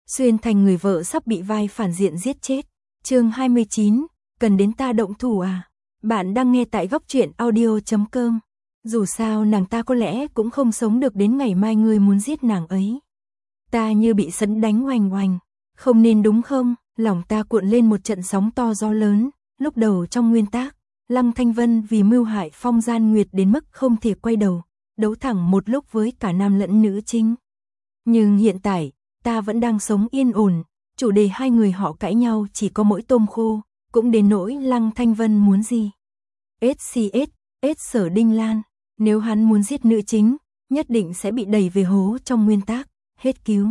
xuyên thành người vợ sắp bị vai phản diện giết chết. Chương 29, cần đến ta động thủ à? Bạn đang nghe tại góc truyện audio.com. Dù sao nàng ta có lẽ cũng không sống được đến ngày mai ngươi muốn giết nàng ấy. Ta như bị sấm đánh oanh oanh, không nên đúng không? Lòng ta cuộn lên một trận sóng to gió lớn. Lúc đầu trong nguyên tác, Lăng Thanh Vân vì mưu hại Phong Gian Nguyệt đến mức không thể quay đầu, đấu thẳng một lúc với cả nam lẫn nữ chính. Nhưng hiện tại, ta vẫn đang sống yên ổn, chủ đề hai người họ cãi nhau chỉ có mỗi tôm khô, cũng đến nỗi Lăng Thanh Vân muốn gì. SCS, Sở Đinh Lan, nếu hắn muốn giết nữ chính, nhất định sẽ bị đẩy về hố trong nguyên tác, hết cứu.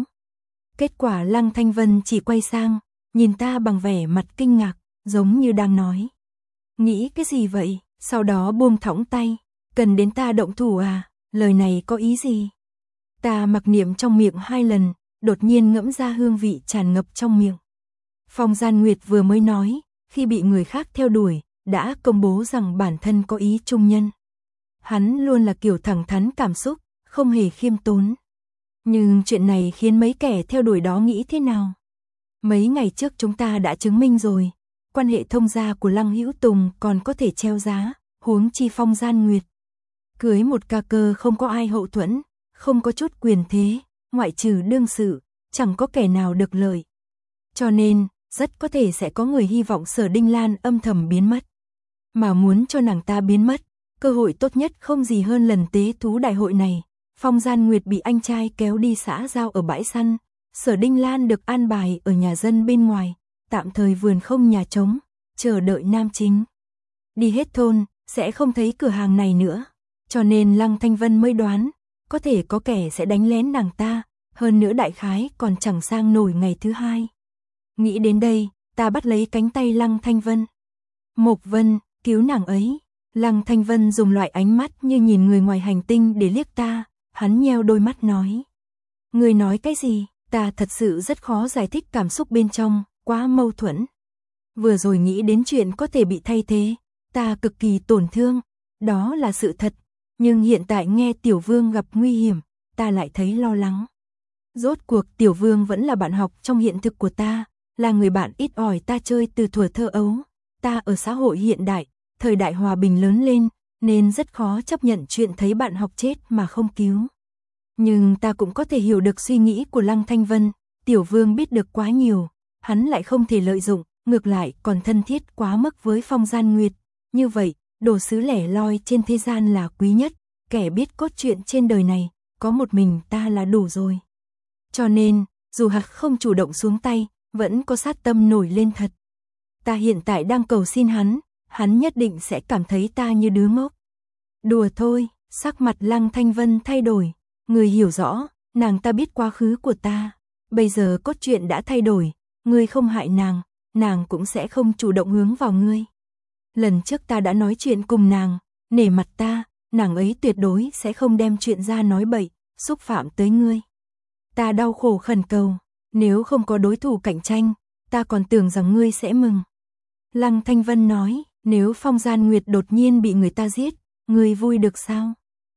Kết quả Lăng Thanh Vân chỉ quay sang, nhìn ta bằng vẻ mặt kinh ngạc, giống như đang nói. Nghĩ cái gì vậy? Sau đó buông thõng tay, cần đến ta động thủ à? Lời này có ý gì? Ta mặc niệm trong miệng 2 lần, đột nhiên ngẫm ra hương vị tràn ngập trong miệng. Phong Gian Nguyệt vừa mới nói, khi bị người khác theo đuổi, đã công bố rằng bản thân có ý trung nhân. Hắn luôn là kiểu thẳng thắn cảm xúc, không hề khiêm tốn. Nhưng chuyện này khiến mấy kẻ theo đuổi đó nghĩ thế nào? Mấy ngày trước chúng ta đã chứng minh rồi, quan hệ thông gia của Lăng Hữu Tùng còn có thể treo giá, huống chi Phong Gian Nguyệt. Cưới một ca cơ không có ai hậu thuẫn, không có chút quyền thế, ngoại trừ đương sự, chẳng có kẻ nào được lợi. Cho nên, rất có thể sẽ có người hy vọng Sở Đinh Lan âm thầm biến mất. Mà muốn cho nàng ta biến mất, cơ hội tốt nhất không gì hơn lần tế thú đại hội này. Phong Gian Nguyệt bị anh trai kéo đi xã giao ở bãi săn, Sở Đinh Lan được an bài ở nhà dân bên ngoài, tạm thời vườn không nhà trống, chờ đợi nam chính. Đi hết thôn, sẽ không thấy cửa hàng này nữa. Cho nên Lăng Thanh Vân mới đoán, có thể có kẻ sẽ đánh lén nàng ta, hơn nữa đại khái còn chẳng sang nổi ngày thứ 2. Nghĩ đến đây, ta bắt lấy cánh tay Lăng Thanh Vân. Mộc Vân, cứu nàng ấy. Lăng Thanh Vân dùng loại ánh mắt như nhìn người ngoài hành tinh để liếc ta, hắn nheo đôi mắt nói. Người nói cái gì? Ta thật sự rất khó giải thích cảm xúc bên trong, quá mâu thuẫn. Vừa rồi nghĩ đến chuyện có thể bị thay thế, ta cực kỳ tổn thương, đó là sự thật. Nhưng hiện tại nghe Tiểu Vương gặp nguy hiểm, ta lại thấy lo lắng. Rốt cuộc Tiểu Vương vẫn là bạn học trong hiện thực của ta, là người bạn ít ỏi ta chơi từ thuở thơ ấu. Ta ở xã hội hiện đại, thời đại hòa bình lớn lên, nên rất khó chấp nhận chuyện thấy bạn học chết mà không cứu. Nhưng ta cũng có thể hiểu được suy nghĩ của Lăng Thanh Vân, Tiểu Vương biết được quá nhiều, hắn lại không thể lợi dụng, ngược lại còn thân thiết quá mức với Phong Gian Nguyệt. Như vậy, đồ sứ lẻ loi trên thế gian là quý nhất, kẻ biết cốt truyện trên đời này, có một mình ta là đủ rồi. Cho nên, dù Hạc không chủ động xuống tay, vẫn có sát tâm nổi lên thật. Ta hiện tại đang cầu xin hắn nhất định sẽ cảm thấy ta như đứa ngốc. Đùa thôi, sắc mặt Lăng Thanh Vân thay đổi, người hiểu rõ, nàng ta biết quá khứ của ta. Bây giờ cốt truyện đã thay đổi, ngươi không hại nàng cũng sẽ không chủ động hướng vào ngươi. Lần trước ta đã nói chuyện cùng nàng, nể mặt ta, nàng ấy tuyệt đối sẽ không đem chuyện ra nói bậy, xúc phạm tới ngươi. Ta đau khổ khẩn cầu, nếu không có đối thủ cạnh tranh, ta còn tưởng rằng ngươi sẽ mừng. Lăng Thanh Vân nói, nếu Phong Gian Nguyệt đột nhiên bị người ta giết, ngươi vui được sao?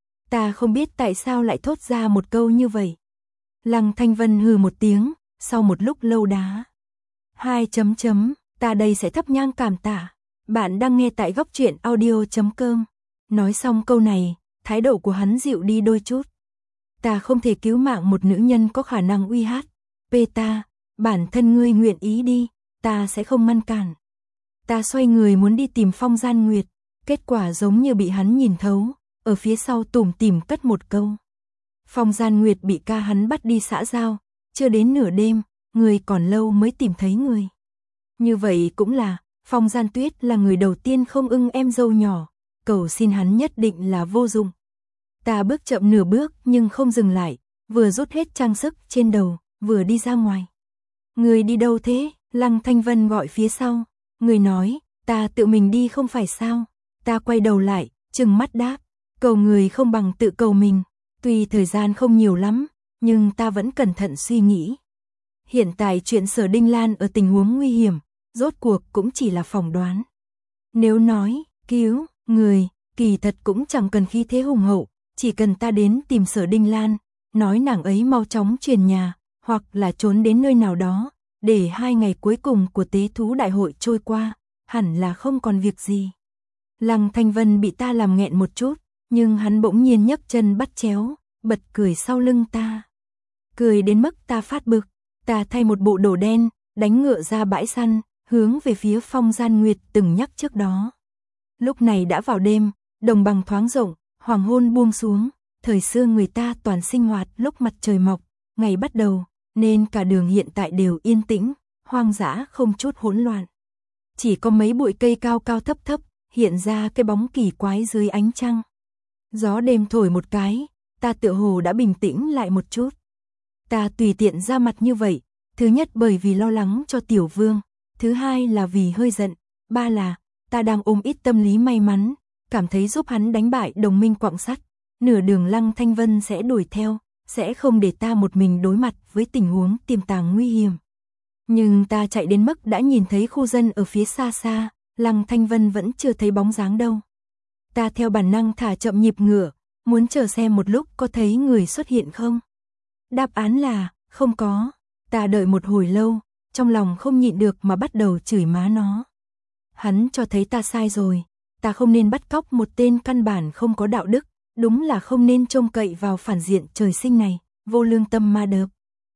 Ta không biết tại sao lại thốt ra một câu như vậy. Lăng Thanh Vân hừ một tiếng, sau một lúc lâu đá. 2 ta đây sẽ thắp nhang cảm tạ. Bạn đang nghe tại góc truyện audio.com. Nói xong câu này, thái độ của hắn dịu đi đôi chút. Ta không thể cứu mạng một nữ nhân có khả năng uy hát. Ta, bản thân ngươi nguyện ý đi, ta sẽ không ngăn cản. Ta xoay người muốn đi tìm Phong Gian Nguyệt, kết quả giống như bị hắn nhìn thấu, ở phía sau tủm tỉm cất một câu. Phong Gian Nguyệt bị ca hắn bắt đi xã giao, chưa đến nửa đêm, người còn lâu mới tìm thấy người. Như vậy cũng là, Phong Gian Tuyết là người đầu tiên không ưng em dâu nhỏ, cầu xin hắn nhất định là vô dụng. Ta bước chậm nửa bước nhưng không dừng lại, vừa rút hết trang sức trên đầu, vừa đi ra ngoài. Người đi đâu thế? Lăng Thanh Vân gọi phía sau. Người nói, ta tự mình đi không phải sao? Ta quay đầu lại, trừng mắt đáp, cầu người không bằng tự cầu mình. Tuy thời gian không nhiều lắm, nhưng ta vẫn cẩn thận suy nghĩ. Hiện tại chuyện Sở Đinh Lan ở tình huống nguy hiểm, rốt cuộc cũng chỉ là phỏng đoán. Nếu nói, cứu, người, kỳ thật cũng chẳng cần khí thế hùng hậu, chỉ cần ta đến tìm Sở Đinh Lan, nói nàng ấy mau chóng chuyển nhà, hoặc là trốn đến nơi nào đó, để 2 ngày cuối cùng của tế thú đại hội trôi qua, hẳn là không còn việc gì. Lăng Thanh Vân bị ta làm nghẹn một chút, nhưng hắn bỗng nhiên nhấc chân bắt chéo, bật cười sau lưng ta. Cười đến mức ta phát bực, ta thay một bộ đồ đen, đánh ngựa ra bãi săn, hướng về phía Phong Gian Nguyệt từng nhắc trước đó. Lúc này đã vào đêm, đồng bằng thoáng rộng, hoàng hôn buông xuống, thời xưa người ta toàn sinh hoạt lúc mặt trời mọc, ngày bắt đầu, nên cả đường hiện tại đều yên tĩnh, hoang dã không chút hỗn loạn. Chỉ có mấy bụi cây cao cao thấp thấp, hiện ra cái bóng kỳ quái dưới ánh trăng. Gió đêm thổi một cái, ta tựa hồ đã bình tĩnh lại một chút. Ta tùy tiện ra mặt như vậy, thứ nhất bởi vì lo lắng cho Tiểu Vương, thứ hai là vì hơi giận, ba là ta đang ôm ít tâm lý may mắn, cảm thấy giúp hắn đánh bại đồng minh quặng sắt, nửa đường Lăng Thanh Vân sẽ đuổi theo, sẽ không để ta một mình đối mặt với tình huống tiềm tàng nguy hiểm. Nhưng ta chạy đến mức đã nhìn thấy khu dân ở phía xa xa, Lăng Thanh Vân vẫn chưa thấy bóng dáng đâu. Ta theo bản năng thả chậm nhịp ngựa, muốn chờ xem một lúc có thấy người xuất hiện không. Đáp án là, không có. Ta đợi một hồi lâu, trong lòng không nhịn được mà bắt đầu chửi má nó. Hắn cho thấy ta sai rồi, ta không nên bắt cóc một tên căn bản không có đạo đức, đúng là không nên trông cậy vào phản diện trời sinh này, vô lương tâm ma đớp.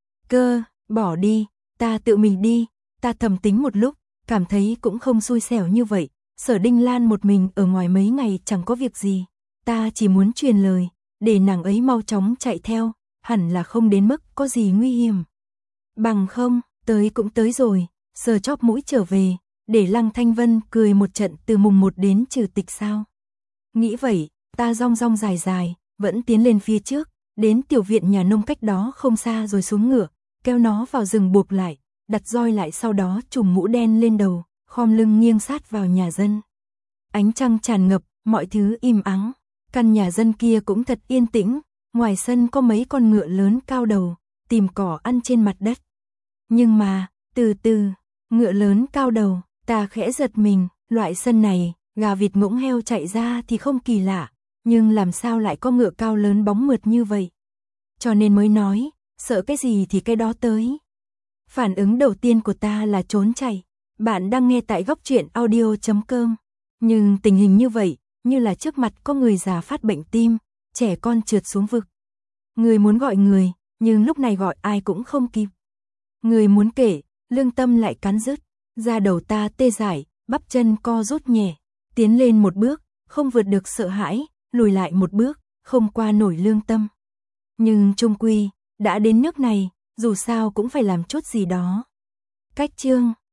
Bỏ đi, ta tự mình đi, ta thầm tính một lúc, cảm thấy cũng không xui xẻo như vậy, Sở Đinh Lan một mình ở ngoài mấy ngày chẳng có việc gì, ta chỉ muốn truyền lời, để nàng ấy mau chóng chạy theo, hẳn là không đến mức có gì nguy hiểm. Bằng không, tới cũng tới rồi, sờ chóp mũi trở về, để Lăng Thanh Vân cười một trận từ mùng 1 đến trừ tịch sao. Nghĩ vậy, ta rong rong dài dài, vẫn tiến lên phía trước, đến tiểu viện nhà nông cách đó không xa rồi xuống ngựa, kéo nó vào rừng buộc lại, đặt roi lại sau đó trùm mũ đen lên đầu, khom lưng nghiêng sát vào nhà dân. Ánh trăng tràn ngập, mọi thứ im ắng, căn nhà dân kia cũng thật yên tĩnh, ngoài sân có mấy con ngựa lớn cao đầu, tìm cỏ ăn trên mặt đất. Nhưng mà, từ từ, ngựa lớn cao đầu, ta khẽ giật mình, loại sân này, gà vịt ngỗng heo chạy ra thì không kỳ lạ, nhưng làm sao lại có ngựa cao lớn bóng mượt như vậy? Cho nên mới nói, sợ cái gì thì cái đó tới. Phản ứng đầu tiên của ta là trốn chạy. Bạn đang nghe tại góc truyện audio.com. Nhưng tình hình như vậy, như là trước mặt có người già phát bệnh tim, trẻ con trượt xuống vực. Người muốn gọi người, nhưng lúc này gọi ai cũng không kịp. Người muốn kể, lương tâm lại cắn rứt, da đầu ta tê dại, bắp chân co rút nhẹ, tiến lên một bước, không vượt được sợ hãi, lùi lại một bước, không qua nổi lương tâm. Nhưng chung quy, đã đến nước này, dù sao cũng phải làm chút gì đó. Cách chương